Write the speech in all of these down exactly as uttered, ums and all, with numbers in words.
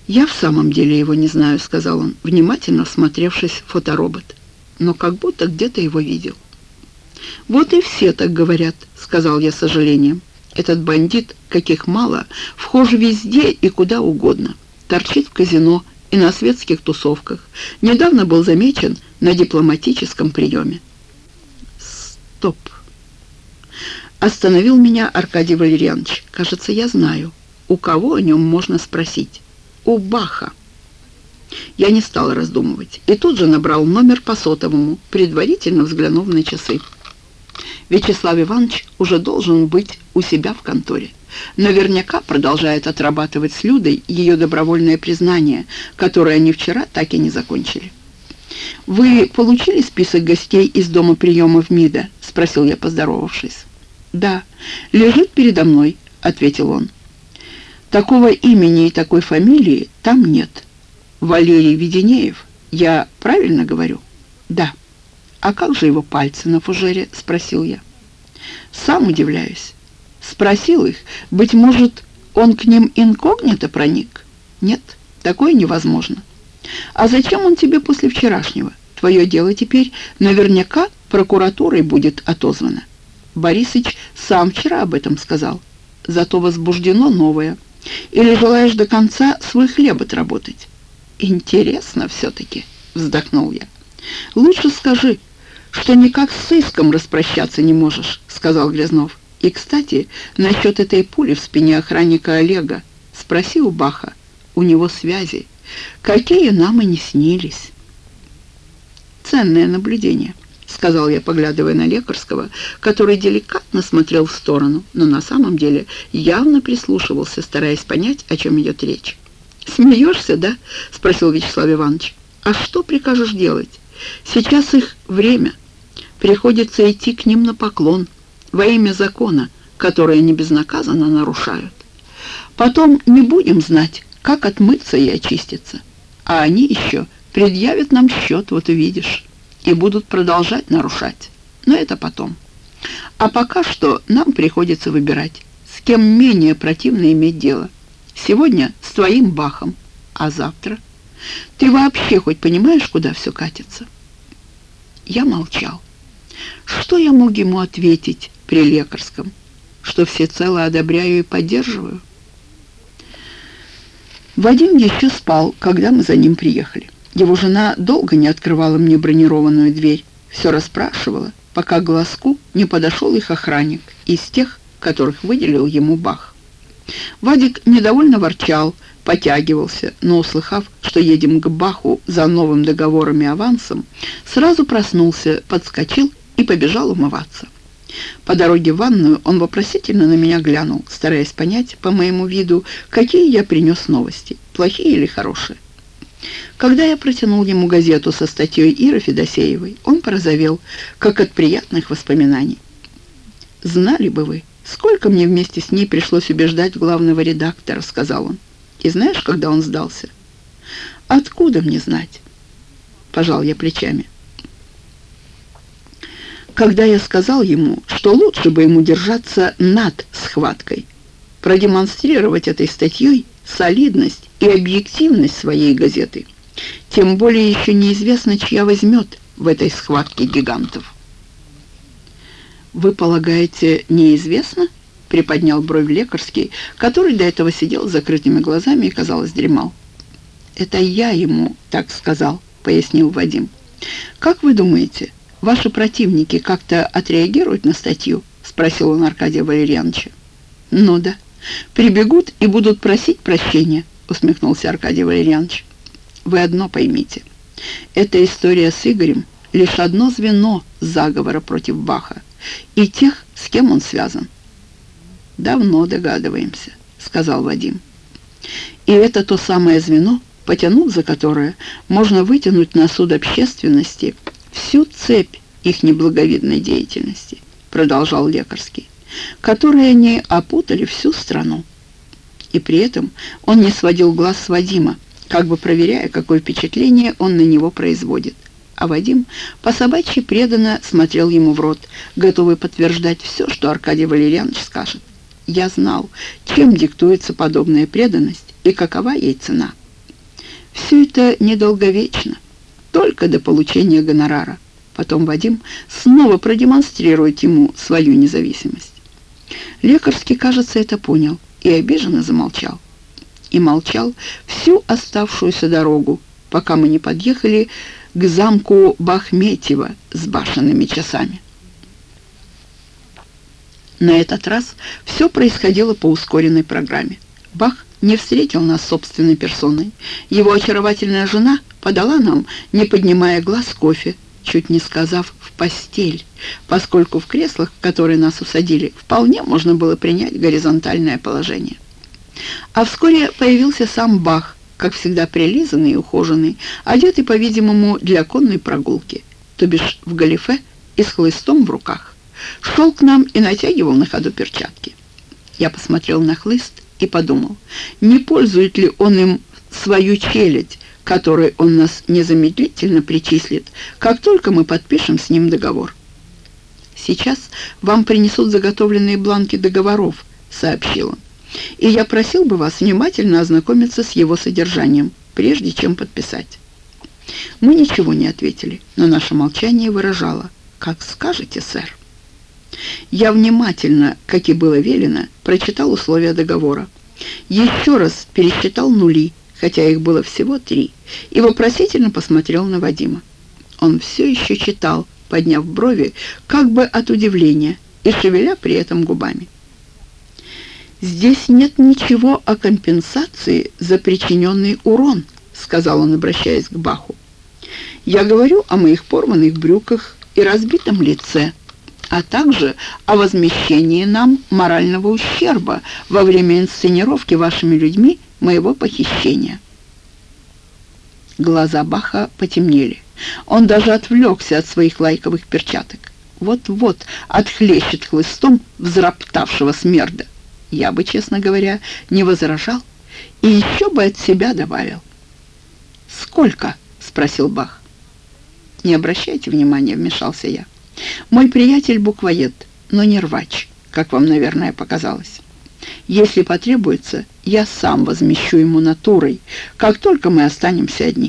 «Я в самом деле его не знаю», — сказал он, внимательно всмотревшись в фоторобот. «Но как будто где-то его видел». «Вот и все так говорят», — сказал я с сожалением. «Этот бандит, каких мало, вхож везде и куда угодно. Торчит в казино и на светских тусовках. Недавно был замечен на дипломатическом приеме». «Стоп!» Остановил меня Аркадий Валерьянович. «Кажется, я знаю, у кого о нем можно спросить. У Баха». Я не стал раздумывать и тут же набрал номер по сотовому, предварительно взглянув на часы. Вячеслав Иванович уже должен быть у себя в конторе. Наверняка продолжает отрабатывать с Людой ее добровольное признание, которое они вчера так и не закончили. «Вы получили список гостей из дома приемов МИДа?» — спросил я, поздоровавшись. «Да, лежит передо мной», — ответил он. «Такого имени и такой фамилии там нет. Валерий Веденеев, я правильно говорю?» «Да». «А как же его пальцы на фужере?» — спросил я. «Сам удивляюсь. Спросил их, быть может, он к ним инкогнито проник?» «Нет, такое невозможно». «А зачем он тебе после вчерашнего? Твое дело теперь наверняка прокуратурой будет отозвано. Борисыч сам вчера об этом сказал. Зато возбуждено новое. Или желаешь до конца свой хлеб отработать?» «Интересно все-таки», — вздохнул я. «Лучше скажи, что никак с сыском распрощаться не можешь», — сказал Грязнов. «И, кстати, насчет этой пули в спине охранника Олега. Спроси у Баха. У него связи. Какие нам и не снились». «Ценное наблюдение», — сказал я, поглядывая на Лекарского, который деликатно смотрел в сторону, но на самом деле явно прислушивался, стараясь понять, о чем идет речь. «Смеешься, да?» — спросил Вячеслав Иванович. «А что прикажешь делать? Сейчас их время. Приходится идти к ним на поклон во имя закона, который они безнаказанно нарушают. Потом не будем знать, как отмыться и очиститься. А они еще предъявят нам счет, вот увидишь, и будут продолжать нарушать. Но это потом. А пока что нам приходится выбирать, с кем менее противно иметь дело. Сегодня с твоим Бахом, а завтра? Ты вообще хоть понимаешь, куда все катится?» Я молчал. Что я мог ему ответить при Лекарском? Что всецело одобряю и поддерживаю? Вадим еще спал, когда мы за ним приехали. Его жена долго не открывала мне бронированную дверь, все расспрашивала, пока к глазку не подошел их охранник из тех, которых выделил ему Бах. Вадик недовольно ворчал, потягивался, но, услыхав, что едем к Баху за новым договором и авансом, сразу проснулся, подскочил и побежал умываться. По дороге в ванную он вопросительно на меня глянул, стараясь понять по моему виду, какие я принес новости, плохие или хорошие. Когда я протянул ему газету со статьей Иры Федосеевой, он порозовел, как от приятных воспоминаний. «Знали бы вы, сколько мне вместе с ней пришлось убеждать главного редактора», — сказал он. «И знаешь, когда он сдался?» «Откуда мне знать?» — пожал я плечами. «Когда я сказал ему, что лучше бы ему держаться над схваткой, продемонстрировать этой статьей солидность и объективность своей газеты. Тем более еще неизвестно, чья возьмет в этой схватке гигантов». «Вы полагаете, неизвестно?» — приподнял бровь Лекарский, который до этого сидел с закрытыми глазами и, казалось, дремал. «Это я ему так сказал», — пояснил Вадим. «Как вы думаете, ваши противники как-то отреагируют на статью?» — спросил он Аркадия Валерьяновича. «Ну да, прибегут и будут просить прощения», — усмехнулся Аркадий Валерьянович. «Вы одно поймите. Эта история с Игорем — лишь одно звено заговора против Баха и тех, с кем он связан». «Давно догадываемся», — сказал Вадим. «И это то самое звено, потянув за которое можно вытянуть на суд общественности всю цепь их неблаговидной деятельности», — продолжал Лекарский, «которые они опутали всю страну». И при этом он не сводил глаз с Вадима, как бы проверяя, какое впечатление он на него производит. А Вадим по-собачьи преданно смотрел ему в рот, готовый подтверждать все, что Аркадий Валерьянович скажет. Я знал, чем диктуется подобная преданность и какова ей цена. Все это недолговечно, только до получения гонорара. Потом Вадим снова продемонстрирует ему свою независимость. Лекарский, кажется, это понял и обиженно замолчал. И молчал всю оставшуюся дорогу, пока мы не подъехали к замку Бахметьево с башенными часами. На этот раз все происходило по ускоренной программе. Бах не встретил нас собственной персоной. Его очаровательная жена подала нам, не поднимая глаз, кофе, чуть не сказав «в постель», поскольку в креслах, в которые нас усадили, вполне можно было принять горизонтальное положение. А вскоре появился сам Бах, как всегда прилизанный и ухоженный, одетый, по-видимому, для конной прогулки, то бишь в галифе и с хлыстом в руках. Шел к нам и натягивал на ходу перчатки. Я посмотрел на хлыст и подумал, не пользует ли он им свою челядь, которой он нас незамедлительно причислит, как только мы подпишем с ним договор. «Сейчас вам принесут заготовленные бланки договоров», — сообщил он, «и я просил бы вас внимательно ознакомиться с его содержанием, прежде чем подписать». Мы ничего не ответили, но наше молчание выражало «как скажете, сэр». Я внимательно, как и было велено, прочитал условия договора. Еще раз пересчитал нули, хотя их было всего три, и вопросительно посмотрел на Вадима. Он все еще читал, подняв брови, как бы от удивления, и шевеля при этом губами. «Здесь нет ничего о компенсации за причиненный урон», — сказал он, обращаясь к Баху. «Я говорю о моих порванных брюках и разбитом лице, а также о возмещении нам морального ущерба во время инсценировки вашими людьми моего похищения». Глаза Баха потемнели. Он даже отвлекся от своих лайковых перчаток. Вот-вот отхлещет хлыстом взроптавшего смерда. Я бы, честно говоря, не возражал и еще бы от себя добавил. «Сколько?» — спросил Бах. «Не обращайте внимания», — вмешался я. «Мой приятель буквоед, но не рвач, как вам, наверное, показалось. Если потребуется, я сам возмещу ему натурой, как только мы останемся одни.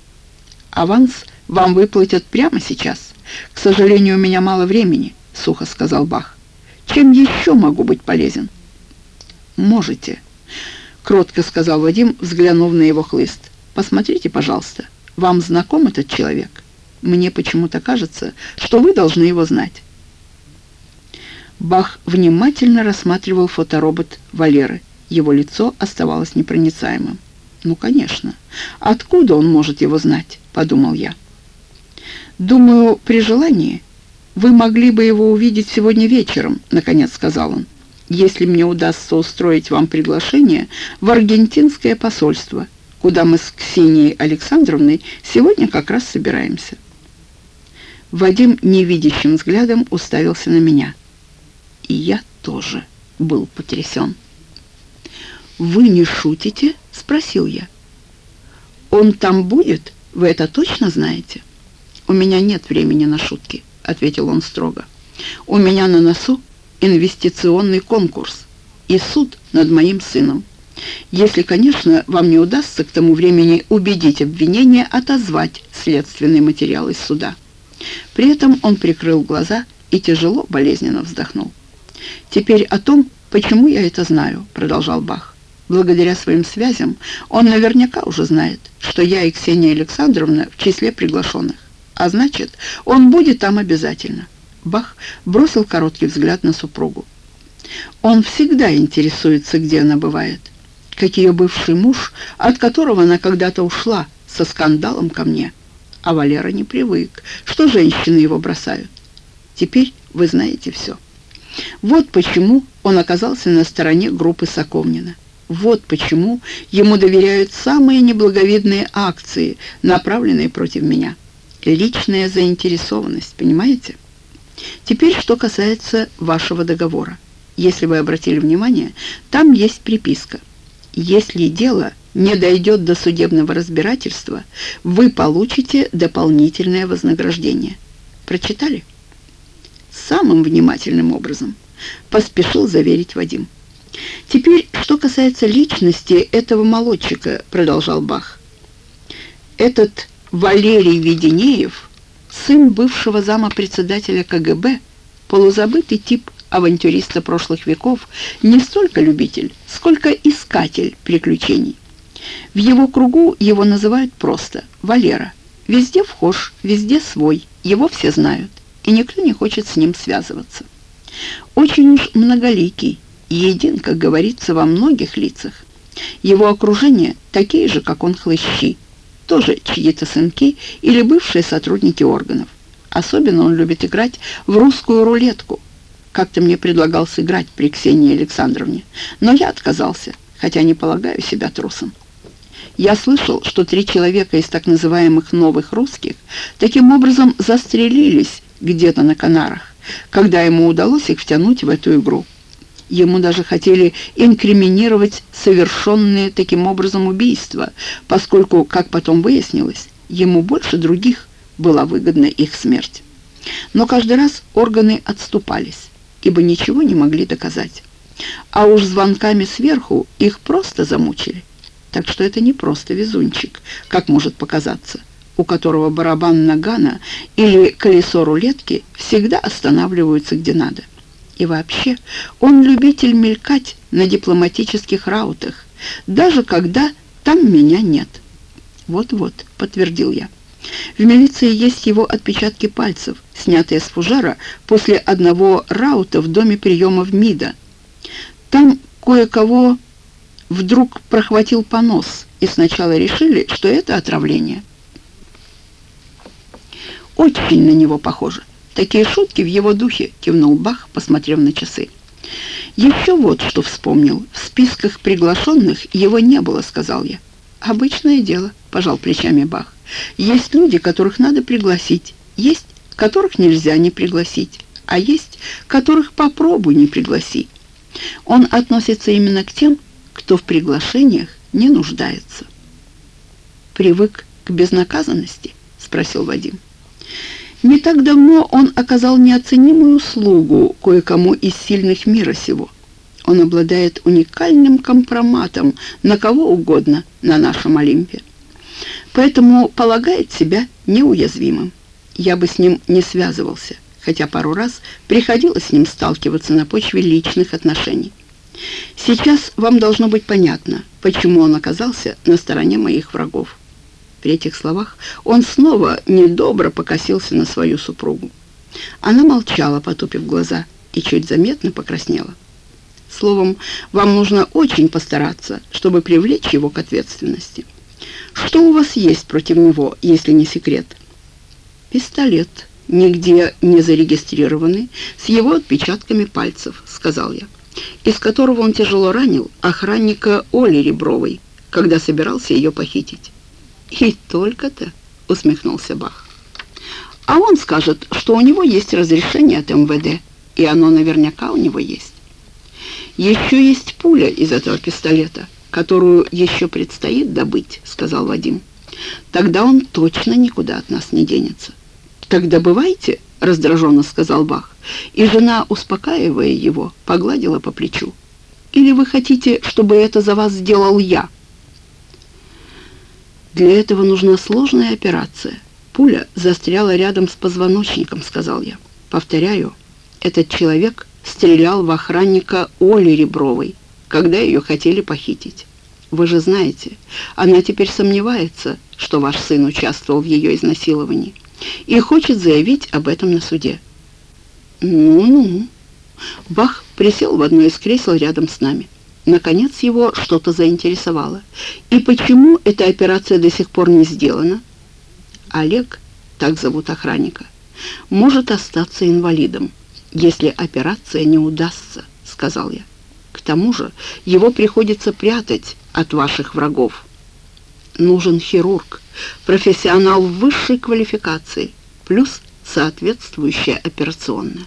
Аванс вам выплатят прямо сейчас. К сожалению, у меня мало времени», — сухо сказал Бах. «Чем еще могу быть полезен?» «Можете», — кротко сказал Вадим, взглянув на его хлыст. «Посмотрите, пожалуйста, вам знаком этот человек? Мне почему-то кажется, что вы должны его знать». Бах внимательно рассматривал фоторобот Валеры. Его лицо оставалось непроницаемым. «Ну, конечно. Откуда он может его знать?» — подумал я. «Думаю, при желании вы могли бы его увидеть сегодня вечером», — наконец сказал он, «если мне удастся устроить вам приглашение в аргентинское посольство, куда мы с Ксенией Александровной сегодня как раз собираемся». Вадим невидящим взглядом уставился на меня. И я тоже был потрясен. «Вы не шутите?» — спросил я. «Он там будет? Вы это точно знаете?» «У меня нет времени на шутки», — ответил он строго. «У меня на носу инвестиционный конкурс и суд над моим сыном. Если, конечно, вам не удастся к тому времени убедить обвинение отозвать следственный материал из суда». При этом он прикрыл глаза и тяжело, болезненно вздохнул. «Теперь о том, почему я это знаю», — продолжал Бах. «Благодаря своим связям он наверняка уже знает, что я и Ксения Александровна в числе приглашенных. А значит, он будет там обязательно». Бах бросил короткий взгляд на супругу. «Он всегда интересуется, где она бывает, как ее бывший муж, от которого она когда-то ушла со скандалом ко мне. А Валера не привык, что женщины его бросают. Теперь вы знаете все. Вот почему он оказался на стороне группы Соковнина. Вот почему ему доверяют самые неблаговидные акции, направленные против меня. Личная заинтересованность, понимаете? Теперь, что касается вашего договора. Если вы обратили внимание, там есть приписка. Если дело не дойдет до судебного разбирательства, вы получите дополнительное вознаграждение. Прочитали? Самым внимательным образом, поспешил заверить Вадим. Теперь, что касается личности этого молодчика, продолжал Бах. Этот Валерий Веденеев, сын бывшего зама председателя ка гэ бэ, полузабытый тип авантюриста прошлых веков, не столько любитель, сколько искатель приключений. В его кругу его называют просто Валера. Везде вхож, везде свой, его все знают, и никто не хочет с ним связываться. Очень уж многоликий, един, как говорится, во многих лицах. Его окружение такие же, как он, хлыщи, тоже чьи-то сынки или бывшие сотрудники органов. Особенно он любит играть в русскую рулетку. Как-то мне предлагал сыграть при Ксении Александровне, но я отказался, хотя не полагаю себя трусом. Я слышал, что три человека из так называемых новых русских таким образом застрелились где-то на Канарах, когда ему удалось их втянуть в эту игру. Ему даже хотели инкриминировать совершенные таким образом убийства, поскольку, как потом выяснилось, ему больше других была выгодна их смерть. Но каждый раз органы отступались, ибо ничего не могли доказать. А уж звонками сверху их просто замучили. Так что это не просто везунчик, как может показаться, у которого барабан нагана или колесо рулетки всегда останавливаются где надо. И вообще, он любитель мелькать на дипломатических раутах, даже когда там меня нет. «Вот-вот», — подтвердил я. «В милиции есть его отпечатки пальцев, снятые с фужера после одного раута в доме приемов МИДа. Там кое-кого вдруг прохватил понос, и сначала решили, что это отравление. Очень на него похоже. Такие шутки в его духе», — кивнул Бах, посмотрев на часы. «Еще вот что вспомнил. В списках приглашенных его не было», — сказал я. «Обычное дело», — пожал плечами Бах. «Есть люди, которых надо пригласить, есть, которых нельзя не пригласить, а есть, которых попробуй не пригласи. Он относится именно к тем, кто в приглашениях не нуждается». «Привык к безнаказанности?» — спросил Вадим. «Не так давно он оказал неоценимую услугу кое-кому из сильных мира сего. Он обладает уникальным компроматом на кого угодно на нашем Олимпе. Поэтому полагает себя неуязвимым. Я бы с ним не связывался, хотя пару раз приходилось с ним сталкиваться на почве личных отношений. Сейчас вам должно быть понятно, почему он оказался на стороне моих врагов». При этих словах он снова недобро покосился на свою супругу. Она молчала, потупив глаза, и чуть заметно покраснела. «Словом, вам нужно очень постараться, чтобы привлечь его к ответственности. Что у вас есть против него, если не секрет?» «Пистолет, нигде не зарегистрированный, с его отпечатками пальцев», — сказал я, «из которого он тяжело ранил охранника Оли Ребровой, когда собирался ее похитить». «И только-то», — усмехнулся Бах. «А он скажет, что у него есть разрешение от эм вэ дэ, и оно наверняка у него есть. Еще есть пуля из этого пистолета, которую еще предстоит добыть», — сказал Вадим. «Тогда он точно никуда от нас не денется». «Так добывайте», — раздраженно сказал Бах, и жена, успокаивая его, погладила по плечу. «Или вы хотите, чтобы это за вас сделал я?» «Для этого нужна сложная операция. Пуля застряла рядом с позвоночником», — сказал я. «Повторяю, этот человек стрелял в охранника Оли Ребровой, когда ее хотели похитить. Вы же знаете, она теперь сомневается, что ваш сын участвовал в ее изнасиловании, и хочет заявить об этом на суде». «Ну-ну». Бах присел в одно из кресел рядом с нами. Наконец его что-то заинтересовало. «И почему эта операция до сих пор не сделана?» «Олег, так зовут охранника, может остаться инвалидом, если операция не удастся», — сказал я. «К тому же его приходится прятать от ваших врагов. Нужен хирург, профессионал высшей квалификации, плюс соответствующая операционная».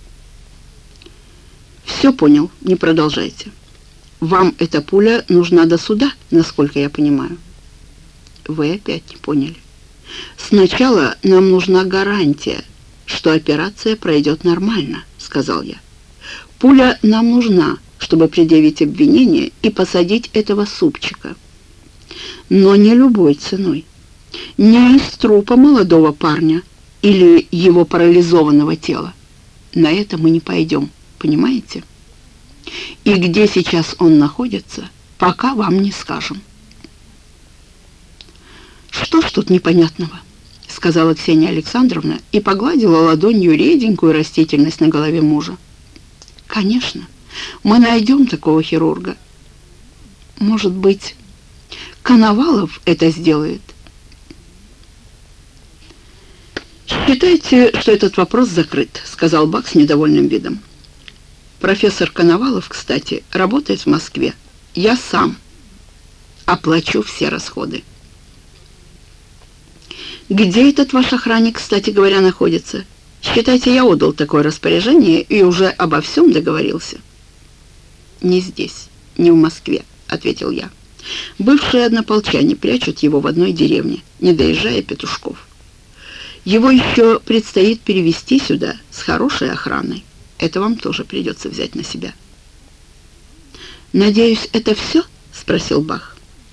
«Все понял, не продолжайте. Вам эта пуля нужна до суда, насколько я понимаю». «Вы опять не поняли. Сначала нам нужна гарантия, что операция пройдет нормально», — сказал я. «Пуля нам нужна, чтобы предъявить обвинение и посадить этого супчика. Но не любой ценой. Не из трупа молодого парня или его парализованного тела. На это мы не пойдем, понимаете? И где сейчас он находится, пока вам не скажем. «Что ж тут непонятного?» — сказала Ксения Александровна и погладила ладонью реденькую растительность на голове мужа. «Конечно, мы найдем такого хирурга. Может быть, Коновалов это сделает?» «Считайте, что этот вопрос закрыт», — сказал Бах с недовольным видом. «Профессор Коновалов, кстати, работает в Москве. Я сам оплачу все расходы». «Где этот ваш охранник, кстати говоря, находится? Считайте, я отдал такое распоряжение и уже обо всем договорился». «Не здесь, не в Москве», — ответил я. «Бывшие однополчане прячут его в одной деревне, не доезжая Петушков. Его еще предстоит перевести сюда с хорошей охраной. Это вам тоже придется взять на себя». «Надеюсь, это все?» — спросил Бах.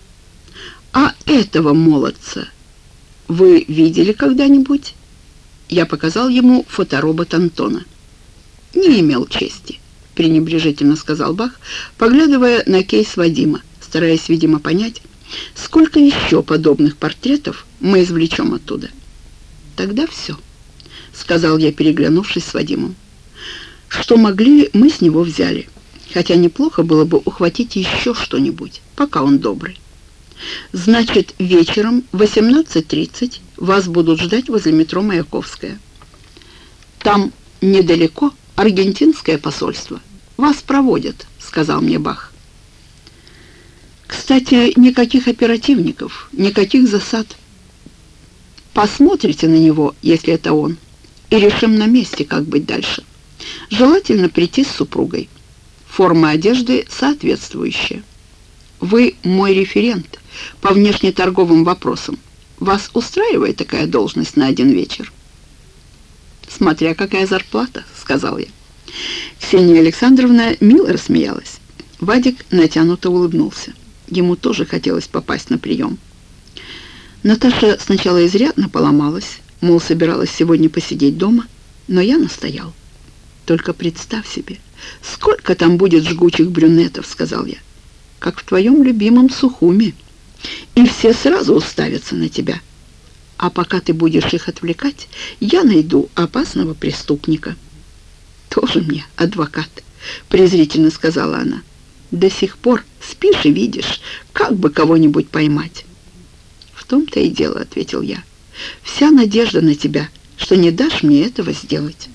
«А этого молодца вы видели когда-нибудь?» Я показал ему фоторобот Антона. «Не имел чести», — пренебрежительно сказал Бах, поглядывая на кейс Вадима, стараясь, видимо, понять, сколько еще подобных портретов мы извлечем оттуда. «Тогда все», — сказал я, переглянувшись с Вадимом. «Что могли, мы с него взяли, хотя неплохо было бы ухватить еще что-нибудь, пока он добрый. Значит, вечером в восемнадцать тридцать вас будут ждать возле метро Маяковская. Там недалеко аргентинское посольство. Вас проводят», — сказал мне Бах. «Кстати, никаких оперативников, никаких засад. Посмотрите на него, если это он, и решим на месте, как быть дальше. Желательно прийти с супругой. Форма одежды соответствующая. Вы мой референт по внешнеторговым вопросам. Вас устраивает такая должность на один вечер?» «Смотря какая зарплата», — сказал я. Ксения Александровна мило рассмеялась. Вадик натянуто улыбнулся. Ему тоже хотелось попасть на прием. Наташа сначала изрядно поломалась, мол, собиралась сегодня посидеть дома, но я настоял. «Только представь себе, сколько там будет жгучих брюнетов», — сказал я, «как в твоем любимом Сухуми, и все сразу уставятся на тебя. А пока ты будешь их отвлекать, я найду опасного преступника». «Тоже мне адвокат», — презрительно сказала она. «До сих пор спишь и видишь, как бы кого-нибудь поймать». «В том-то и дело», — ответил я. «Вся надежда на тебя, что не дашь мне этого сделать».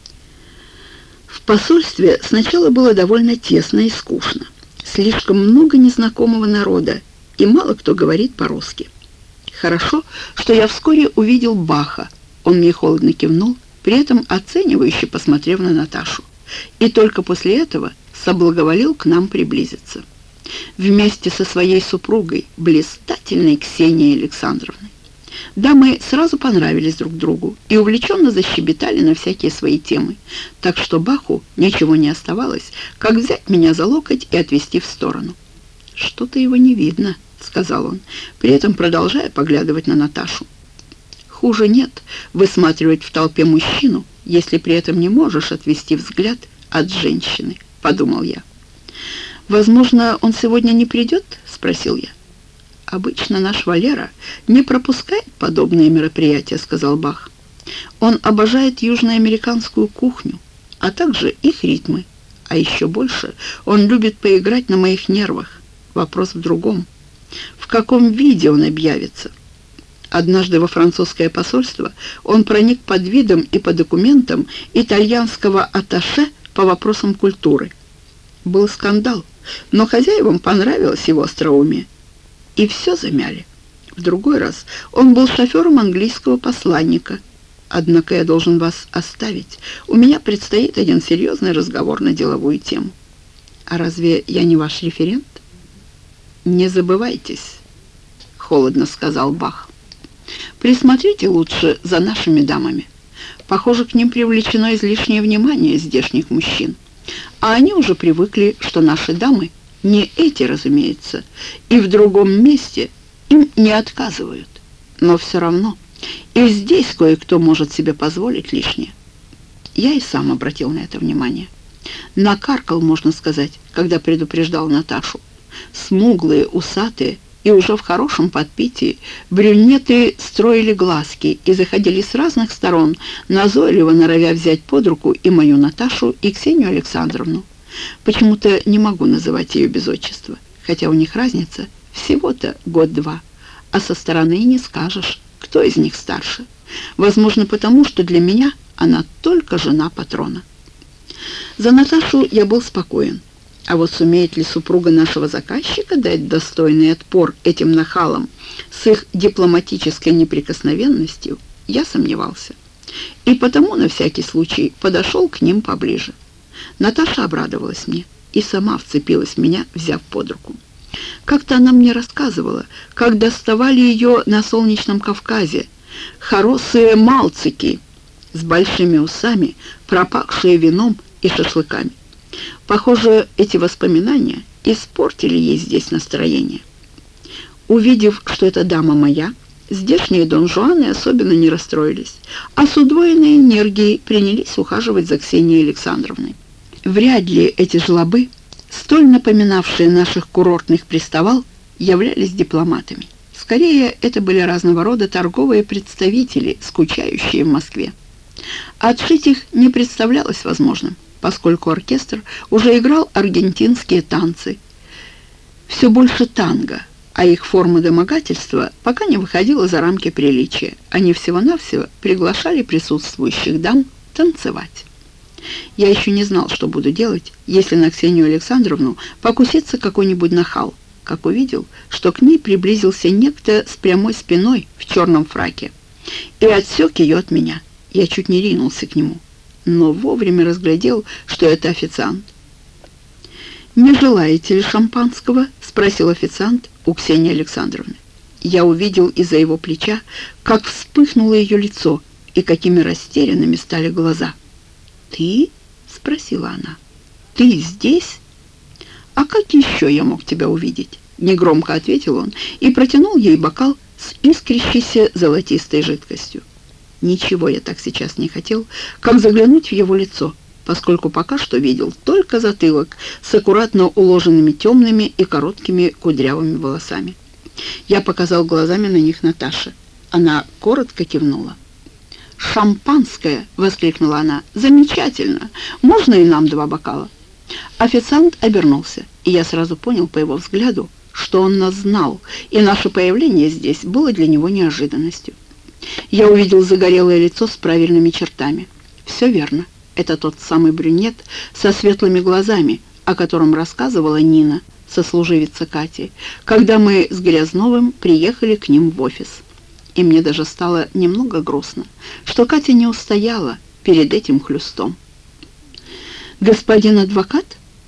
В посольстве сначала было довольно тесно и скучно. Слишком много незнакомого народа, и мало кто говорит по-русски. Хорошо, что я вскоре увидел Баха. Он мне холодно кивнул, при этом оценивающе посмотрев на Наташу. И только после этого соблаговолил к нам приблизиться. Вместе со своей супругой, блистательной Ксенией Александровной. Дамы сразу понравились друг другу и увлеченно защебетали на всякие свои темы, так что Баху ничего не оставалось, как взять меня за локоть и отвести в сторону. «Что-то его не видно», — сказал он, при этом продолжая поглядывать на Наташу. «Хуже нет высматривать в толпе мужчину, если при этом не можешь отвести взгляд от женщины», — подумал я. «Возможно, он сегодня не придет?» — спросил я. «Обычно наш Валера не пропускает подобные мероприятия», — сказал Бах. «Он обожает южноамериканскую кухню, а также их ритмы. А еще больше он любит поиграть на моих нервах. Вопрос в другом. В каком виде он объявится?» Однажды во французское посольство он проник под видом и по документам итальянского атташе по вопросам культуры. Был скандал, но хозяевам понравилось его остроумие. И все замяли. В другой раз он был шофером английского посланника. Однако я должен вас оставить. У меня предстоит один серьезный разговор на деловую тему. А разве я не ваш референт? «Не забывайтесь», — холодно сказал Бах. «Присмотрите лучше за нашими дамами. Похоже, к ним привлечено излишнее внимание здешних мужчин. А они уже привыкли, что наши дамы, не эти, разумеется, и в другом месте им не отказывают. Но все равно и здесь кое-кто может себе позволить лишнее. Я и сам обратил на это внимание. Накаркал, можно сказать, когда предупреждал Наташу. Смуглые, усатые и уже в хорошем подпитии брюнеты строили глазки и заходили с разных сторон, назойливо норовя взять под руку и мою Наташу, и Ксению Александровну. Почему-то не могу называть ее без отчества, хотя у них разница всего-то год-два, а со стороны и не скажешь, кто из них старше. Возможно, потому что для меня она только жена патрона. За Наташу я был спокоен. А вот сумеет ли супруга нашего заказчика дать достойный отпор этим нахалам с их дипломатической неприкосновенностью, я сомневался. И потому на всякий случай подошел к ним поближе. Наташа обрадовалась мне и сама вцепилась в меня, взяв под руку. Как-то она мне рассказывала, как доставали ее на солнечном Кавказе хоросые малцики с большими усами, пропахшие вином и шашлыками. Похоже, эти воспоминания испортили ей здесь настроение. Увидев, что эта дама моя, здешние донжуаны особенно не расстроились, а с удвоенной энергией принялись ухаживать за Ксенией Александровной. Вряд ли эти жлобы, столь напоминавшие наших курортных приставал, являлись дипломатами. Скорее, это были разного рода торговые представители, скучающие в Москве. Отшить их не представлялось возможным, поскольку оркестр уже играл аргентинские танцы, все больше танго, а их форма домогательства пока не выходила за рамки приличия. Они всего-навсего приглашали присутствующих дам танцевать. Я еще не знал, что буду делать, если на Ксению Александровну покусится какой-нибудь нахал, как увидел, что к ней приблизился некто с прямой спиной в черном фраке и отсек ее от меня. Я чуть не ринулся к нему, но вовремя разглядел, что это официант. «Не желаете ли шампанского?» — спросил официант у Ксении Александровны. Я увидел из-за его плеча, как вспыхнуло ее лицо и какими растерянными стали глаза. «Ты?» — спросила она. «Ты здесь? А как еще я мог тебя увидеть?» — негромко ответил он и протянул ей бокал с искрящейся золотистой жидкостью. Ничего я так сейчас не хотел, как заглянуть в его лицо, поскольку пока что видел только затылок с аккуратно уложенными темными и короткими кудрявыми волосами. Я показал глазами на них Наташе. Она коротко кивнула. «Шампанское!» — воскликнула она. «Замечательно! Можно и нам два бокала?» Официант обернулся, и я сразу понял по его взгляду, что он нас знал, и наше появление здесь было для него неожиданностью. Я увидел загорелое лицо с правильными чертами. Все верно. Это тот самый брюнет со светлыми глазами, о котором рассказывала Нина, сослуживица Кати, когда мы с Грязновым приехали к ним в офис. И мне даже стало немного грустно, что Катя не устояла перед этим хлюстом. «Господин адвокат?»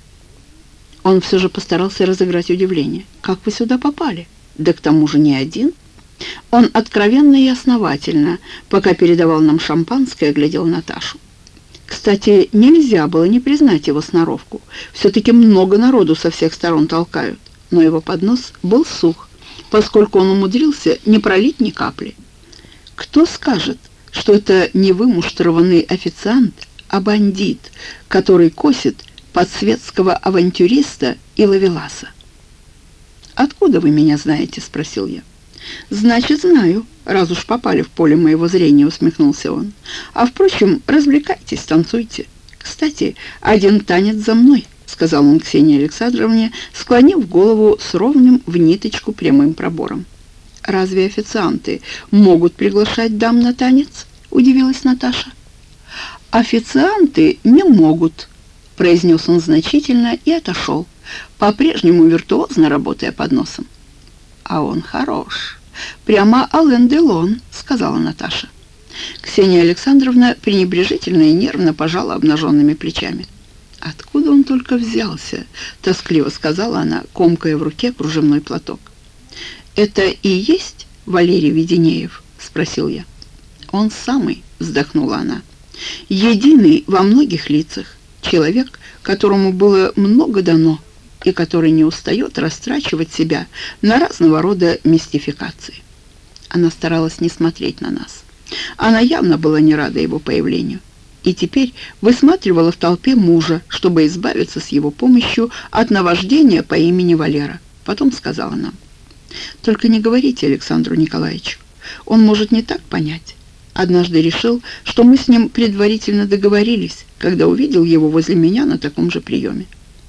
Он все же постарался разыграть удивление. «Как вы сюда попали? Да к тому же не один». Он откровенно и основательно, пока передавал нам шампанское, глядел Наташу. Кстати, нельзя было не признать его сноровку. Все-таки много народу со всех сторон толкают. Но его поднос был сух, поскольку он умудрился не пролить ни капли. Кто скажет, что это не вымуштрованный официант, а бандит, который косит под светского авантюриста и ловеласа? «Откуда вы меня знаете?» — спросил я. «Значит, знаю, раз уж попали в поле моего зрения», — усмехнулся он. «А, впрочем, развлекайтесь, танцуйте. Кстати, один танец за мной», — сказал он Ксении Александровне, склонив голову с ровным в ниточку прямым пробором. «Разве официанты могут приглашать дам на танец?» — удивилась Наташа. «Официанты не могут», — произнес он значительно и отошел, по-прежнему виртуозно работая под носом. «А он хорош. Прямо Ален Делон», — сказала Наташа. Ксения Александровна пренебрежительно и нервно пожала обнаженными плечами. «Откуда он только взялся?» — тоскливо сказала она, комкая в руке кружевной платок. «Это и есть Валерий Веденеев?» — спросил я. «Он самый», — вздохнула она. «Единый во многих лицах. Человек, которому было много дано, и который не устает растрачивать себя на разного рода мистификации». Она старалась не смотреть на нас. Она явно была не рада его появлению. И теперь высматривала в толпе мужа, чтобы избавиться с его помощью от наваждения по имени Валера. Потом сказала нам: «Только не говорите Александру Николаевичу, он может не так понять. Однажды решил, что мы с ним предварительно договорились, когда увидел его возле меня на таком же приеме».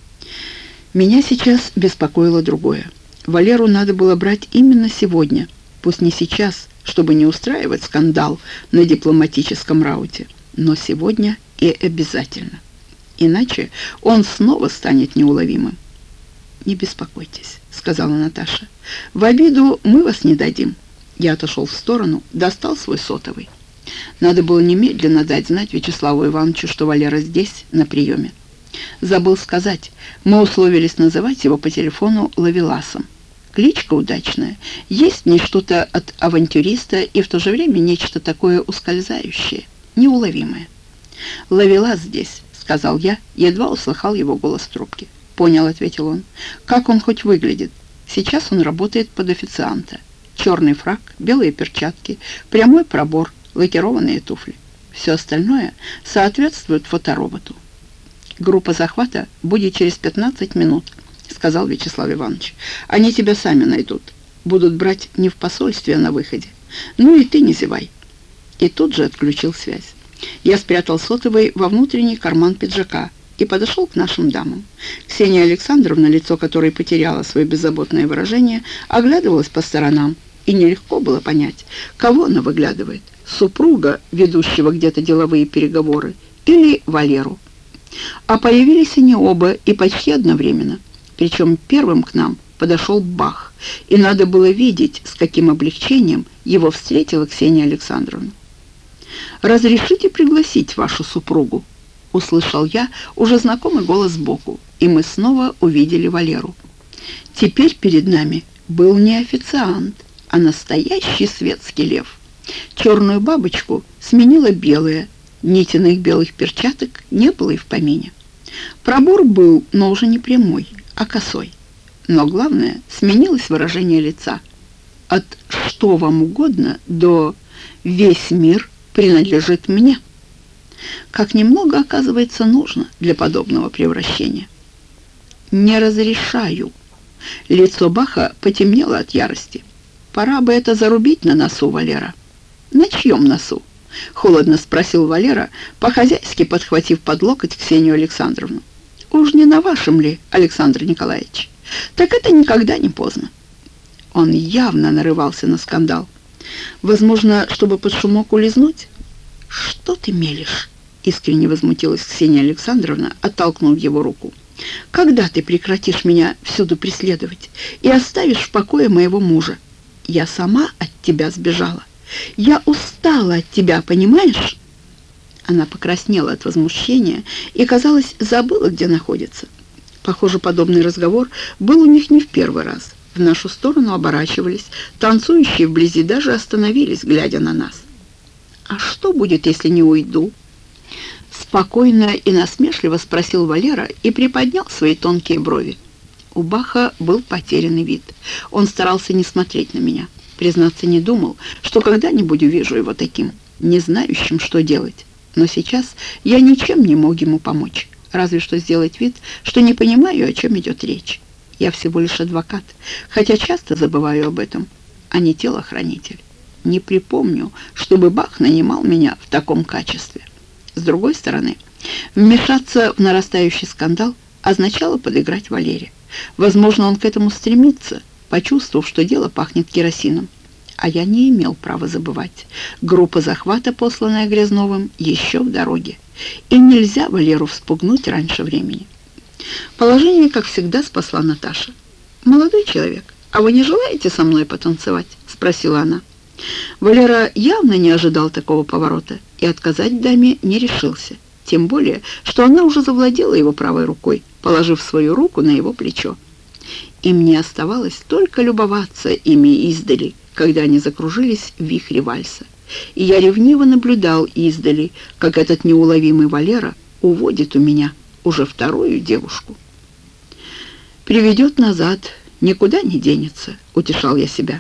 Меня сейчас беспокоило другое. Валеру надо было брать именно сегодня, пусть не сейчас, чтобы не устраивать скандал на дипломатическом рауте, но сегодня и обязательно. Иначе он снова станет неуловимым. «Не беспокойтесь», — сказала Наташа. «В обиду мы вас не дадим». Я отошел в сторону, достал свой сотовый. Надо было немедленно дать знать Вячеславу Ивановичу, что Валера здесь, на приеме. Забыл сказать, мы условились называть его по телефону Ловеласом. Кличка удачная, есть в ней что-то от авантюриста и в то же время нечто такое ускользающее, неуловимое. «Ловелас здесь», — сказал я, едва услыхал его голос в трубке. «Понял», — ответил он. «Как он хоть выглядит?» «Сейчас он работает под официанта. Черный фрак, белые перчатки, прямой пробор, лакированные туфли. Все остальное соответствует фотороботу». «Группа захвата будет через пятнадцать минут», — сказал Вячеслав Иванович. «Они тебя сами найдут. Будут брать не в посольстве, а на выходе. Ну и ты не зевай». И тут же отключил связь. Я спрятал сотовый во внутренний карман пиджака и подошел к нашим дамам. Ксения Александровна, лицо которой потеряло свое беззаботное выражение, оглядывалась по сторонам, и нелегко было понять, кого она выглядывает: супруга, ведущего где-то деловые переговоры, или Валеру. А появились они оба и почти одновременно. Причем первым к нам подошел Бах, и надо было видеть, с каким облегчением его встретила Ксения Александровна. «Разрешите пригласить вашу супругу?» — услышал я уже знакомый голос сбоку, и мы снова увидели Валеру. Теперь перед нами был не официант, а настоящий светский лев. Черную бабочку сменила белая, нитиных белых перчаток не было и в помине. Пробор был, но уже не прямой, а косой. Но главное, сменилось выражение лица. От «что вам угодно» до «весь мир принадлежит мне». Как немного, оказывается, нужно для подобного превращения. «Не разрешаю». Лицо Баха потемнело от ярости. «Пора бы это зарубить на носу, Валера». «На чьем носу?» — холодно спросил Валера, по-хозяйски подхватив под локоть Ксению Александровну. «Уж не на вашем ли, Александр Николаевич? Так это никогда не поздно». Он явно нарывался на скандал. Возможно, чтобы под шумок улизнуть. «Что ты мелешь?» — искренне возмутилась Ксения Александровна, оттолкнув его руку. «Когда ты прекратишь меня всюду преследовать и оставишь в покое моего мужа? Я сама от тебя сбежала. Я устала от тебя, понимаешь?» Она покраснела от возмущения и, казалось, забыла, где находится. Похоже, подобный разговор был у них не в первый раз. В нашу сторону оборачивались, танцующие вблизи даже остановились, глядя на нас. «А что будет, если не уйду?» Спокойно и насмешливо спросил Валера и приподнял свои тонкие брови. У Баха был потерянный вид. Он старался не смотреть на меня. Признаться, не думал, что когда-нибудь увижу его таким, не знающим, что делать. Но сейчас я ничем не мог ему помочь, разве что сделать вид, что не понимаю, о чем идет речь. Я всего лишь адвокат, хотя часто забываю об этом, а не телохранитель. Не припомню, чтобы Бах нанимал меня в таком качестве. С другой стороны, вмешаться в нарастающий скандал означало подыграть Валере. Возможно, он к этому стремится, почувствовав, что дело пахнет керосином. А я не имел права забывать. Группа захвата, посланная Грязновым, еще в дороге. И нельзя Валеру вспугнуть раньше времени. Положение, как всегда, спасла Наташа. «Молодой человек, а вы не желаете со мной потанцевать?» — спросила она. Валера явно не ожидал такого поворота и отказать даме не решился. Тем более, что она уже завладела его правой рукой, положив свою руку на его плечо. И мне оставалось только любоваться ими издали, когда они закружились в вихре вальса. И я ревниво наблюдал издали, как этот неуловимый Валера уводит у меня уже вторую девушку. «Приведет назад, никуда не денется», — утешал я себя.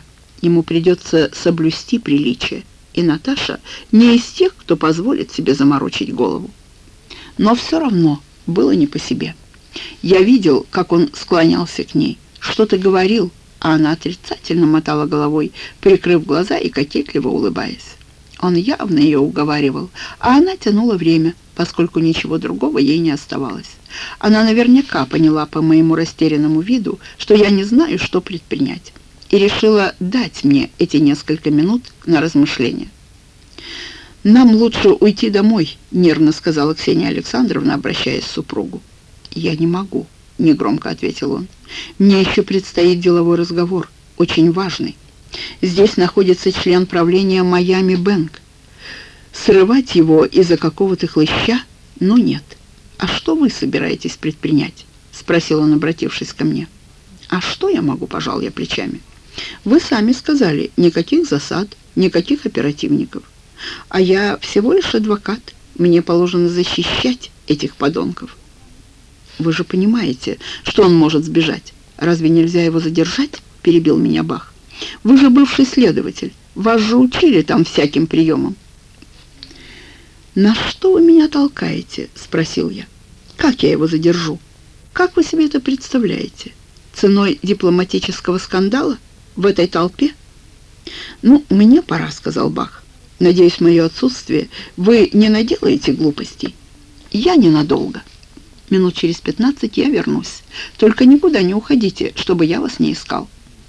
Ему придется соблюсти приличие, и Наташа не из тех, кто позволит себе заморочить голову. Но все равно было не по себе. Я видел, как он склонялся к ней, что-то говорил, а она отрицательно мотала головой, прикрыв глаза и кокетливо улыбаясь. Он явно ее уговаривал, а она тянула время, поскольку ничего другого ей не оставалось. Она наверняка поняла по моему растерянному виду, что я не знаю, что предпринять, и решила дать мне эти несколько минут на размышление. «Нам лучше уйти домой», — нервно сказала Ксения Александровна, обращаясь к супругу. «Я не могу», — негромко ответил он. «Мне еще предстоит деловой разговор, очень важный. Здесь находится член правления «Майами Бэнк». Срывать его из-за какого-то хлыща? Ну нет. А что вы собираетесь предпринять?» — спросил он, обратившись ко мне. «А что я могу?» — пожал я плечами. «Вы сами сказали, никаких засад, никаких оперативников. А я всего лишь адвокат. Мне положено защищать этих подонков». «Вы же понимаете, что он может сбежать. Разве нельзя его задержать?» — перебил меня Бах. «Вы же бывший следователь. Вас же учили там всяким приемам». «На что вы меня толкаете?» — спросил я. «Как я его задержу? Как вы себе это представляете? Ценой дипломатического скандала? В этой толпе?» «Ну, мне пора», — сказал Бах. «Надеюсь, в мое отсутствие вы не наделаете глупостей. Я ненадолго. Минут через пятнадцать я вернусь. Только никуда не уходите, чтобы я вас не искал».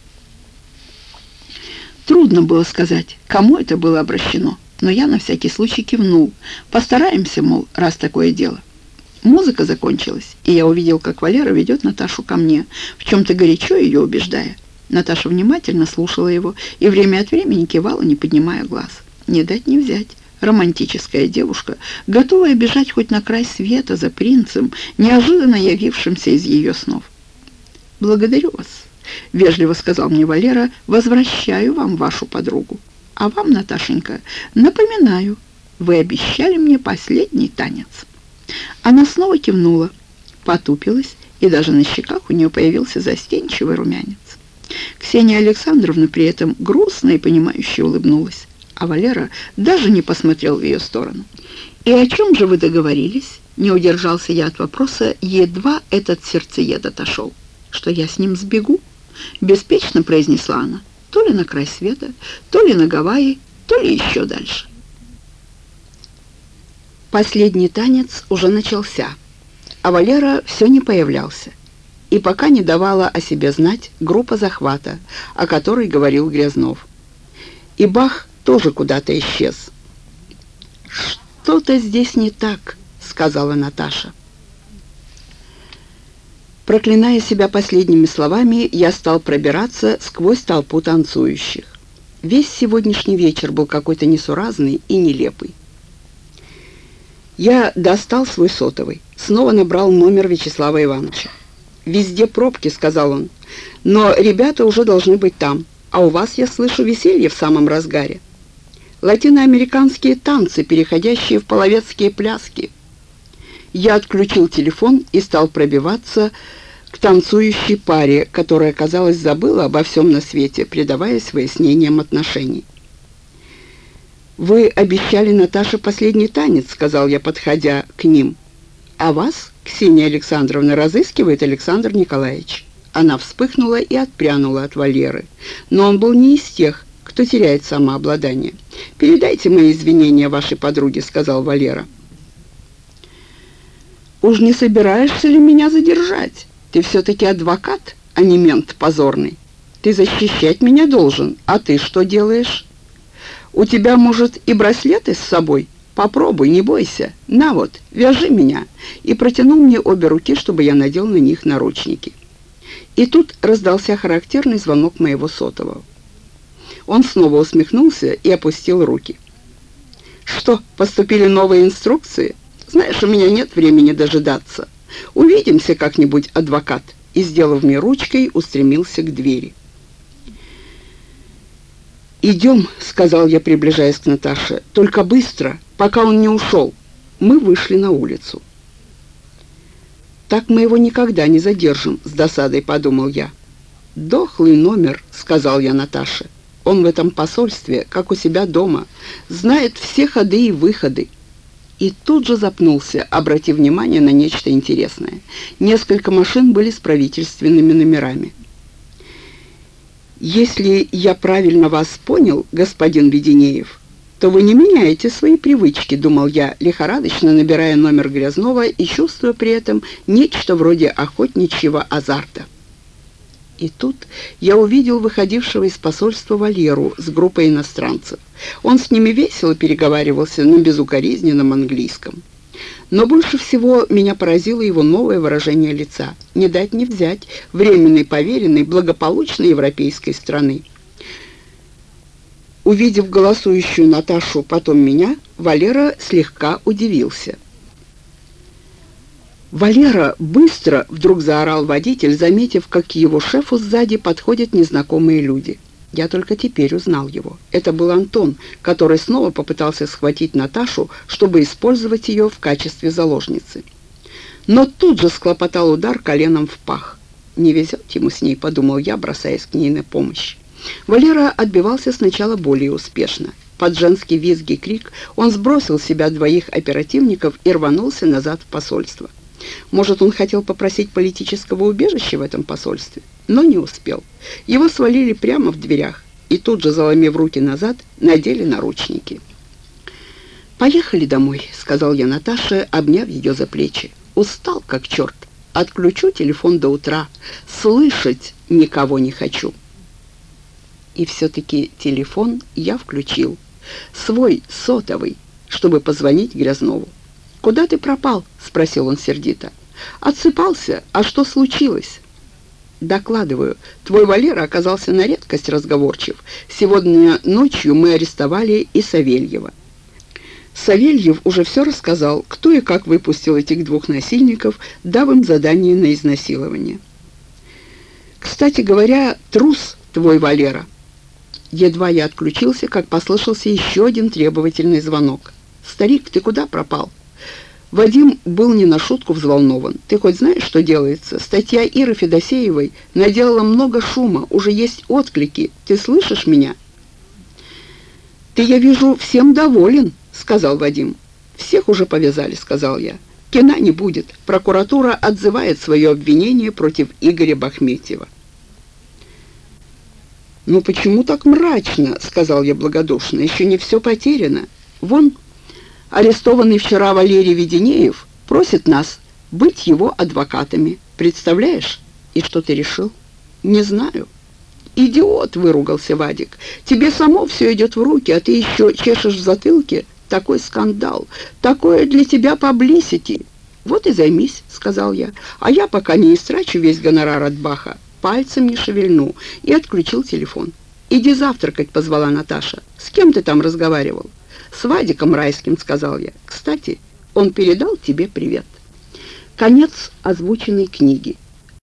Трудно было сказать, кому это было обращено, но я на всякий случай кивнул. Постараемся, мол, раз такое дело. Музыка закончилась, и я увидел, как Валера ведет Наташу ко мне, в чем-то горячо ее убеждая. Наташа внимательно слушала его и время от времени кивала, не поднимая глаз. Не дать не взять. Романтическая девушка, готовая бежать хоть на край света за принцем, неожиданно явившимся из ее снов. «Благодарю вас», — вежливо сказал мне Валера, — «возвращаю вам вашу подругу. А вам, Наташенька, напоминаю, вы обещали мне последний танец». Она снова кивнула, потупилась, и даже на щеках у нее появился застенчивый румянец. Ксения Александровна при этом грустно и понимающе улыбнулась, а Валера даже не посмотрел в ее сторону. «И о чем же вы договорились?» Не удержался я от вопроса, едва этот сердцеед отошел. «Что я с ним сбегу?» — беспечно произнесла она. «То ли на край света, то ли на Гавайи, то ли еще дальше». Последний танец уже начался, а Валера все не появлялся. И пока не давала о себе знать группа захвата, о которой говорил Грязнов. И Бах тоже куда-то исчез. «Что-то здесь не так», — сказала Наташа. Проклиная себя последними словами, я стал пробираться сквозь толпу танцующих. Весь сегодняшний вечер был какой-то несуразный и нелепый. Я достал свой сотовый, снова набрал номер Вячеслава Ивановича. «Везде пробки», — сказал он, — «но ребята уже должны быть там, а у вас, я слышу, веселье в самом разгаре. Латиноамериканские танцы, переходящие в половецкие пляски». Я отключил телефон и стал пробиваться к танцующей паре, которая, казалось, забыла обо всем на свете, предаваясь выяснениям отношений. «Вы обещали Наташе последний танец», — сказал я, подходя к ним. «А вас, Ксения Александровна, разыскивает Александр Николаевич». Она вспыхнула и отпрянула от Валеры, но он был не из тех, кто теряет самообладание. «Передайте мои извинения вашей подруге», — сказал Валера. «Уж не собираешься ли меня задержать? Ты все-таки адвокат, а не мент позорный. Ты защищать меня должен, а ты что делаешь? У тебя, может, и браслеты с собой? Попробуй, не бойся. На вот, вяжи меня». И протянул мне обе руки, чтобы я надел на них наручники. И тут раздался характерный звонок моего сотового. Он снова усмехнулся и опустил руки. «Что, поступили новые инструкции? Знаешь, у меня нет времени дожидаться. Увидимся как-нибудь, адвокат». И, сделав мне ручкой, устремился к двери. «Идем», — сказал я, приближаясь к Наташе, — «только быстро, пока он не ушел». Мы вышли на улицу. «Так мы его никогда не задержим», — с досадой подумал я. «Дохлый номер», — сказал я Наташе. Он в этом посольстве, как у себя дома, знает все ходы и выходы». И тут же запнулся, обратив внимание на нечто интересное. Несколько машин были с правительственными номерами. «Если я правильно вас понял, господин Веденеев, то вы не меняете свои привычки», — думал я, лихорадочно набирая номер Грязнова и чувствуя при этом нечто вроде охотничьего азарта. И тут я увидел выходившего из посольства Валеру с группой иностранцев. Он с ними весело переговаривался на безукоризненном английском. Но больше всего меня поразило его новое выражение лица. Не дать не взять временный поверенный благополучной европейской страны. Увидев голосующую Наташу, потом меня, Валера слегка удивился. «Валера, быстро!» — вдруг заорал водитель, заметив, как к его шефу сзади подходят незнакомые люди. Я только теперь узнал его. Это был Антон, который снова попытался схватить Наташу, чтобы использовать ее в качестве заложницы. Но тут же схлопотал удар коленом в пах. «Не везет ему с ней», — подумал я, бросаясь к ней на помощь. Валера отбивался сначала более успешно. Под женский визг и крик он сбросил с себя двоих оперативников и рванулся назад в посольство. Может, он хотел попросить политического убежища в этом посольстве, но не успел. Его свалили прямо в дверях и тут же, заломив руки назад, надели наручники. «Поехали домой», — сказал я Наташе, обняв ее за плечи. «Устал, как черт. Отключу телефон до утра. Слышать никого не хочу». И все-таки телефон я включил. Свой, сотовый, чтобы позвонить Грязнову. «Куда ты пропал?» — спросил он сердито. «Отсыпался. А что случилось?» «Докладываю. Твой Валера оказался на редкость разговорчив. Сегодня ночью мы арестовали и Савельева». Савельев уже все рассказал, кто и как выпустил этих двух насильников, дав им задание на изнасилование. «Кстати говоря, трус твой Валера». Едва я отключился, как послышался еще один требовательный звонок. «Старик, ты куда пропал?» Вадим был не на шутку взволнован. «Ты хоть знаешь, что делается? Статья Иры Федосеевой наделала много шума, уже есть отклики. Ты слышишь меня?» «Ты, я вижу, всем доволен», — сказал Вадим. «Всех уже повязали», — сказал я. «Кина не будет. Прокуратура отзывает свое обвинение против Игоря Бахметьева». «Ну почему так мрачно?» — сказал я благодушно. «Еще не все потеряно. Вон, арестованный вчера Валерий Веденеев просит нас быть его адвокатами. Представляешь? И что ты решил?» «Не знаю». «Идиот!» — выругался Вадик. «Тебе само все идет в руки, а ты еще чешешь в затылке. Такой скандал, такое для тебя паблисити». «Вот и займись», — сказал я. «А я пока не истрачу весь гонорар от Баха, пальцем не шевельну», и отключил телефон. «Иди завтракать», — позвала Наташа. «С кем ты там разговаривал?» «С Вадиком Райским», — сказал я. «Кстати, он передал тебе привет». Конец озвученной книги.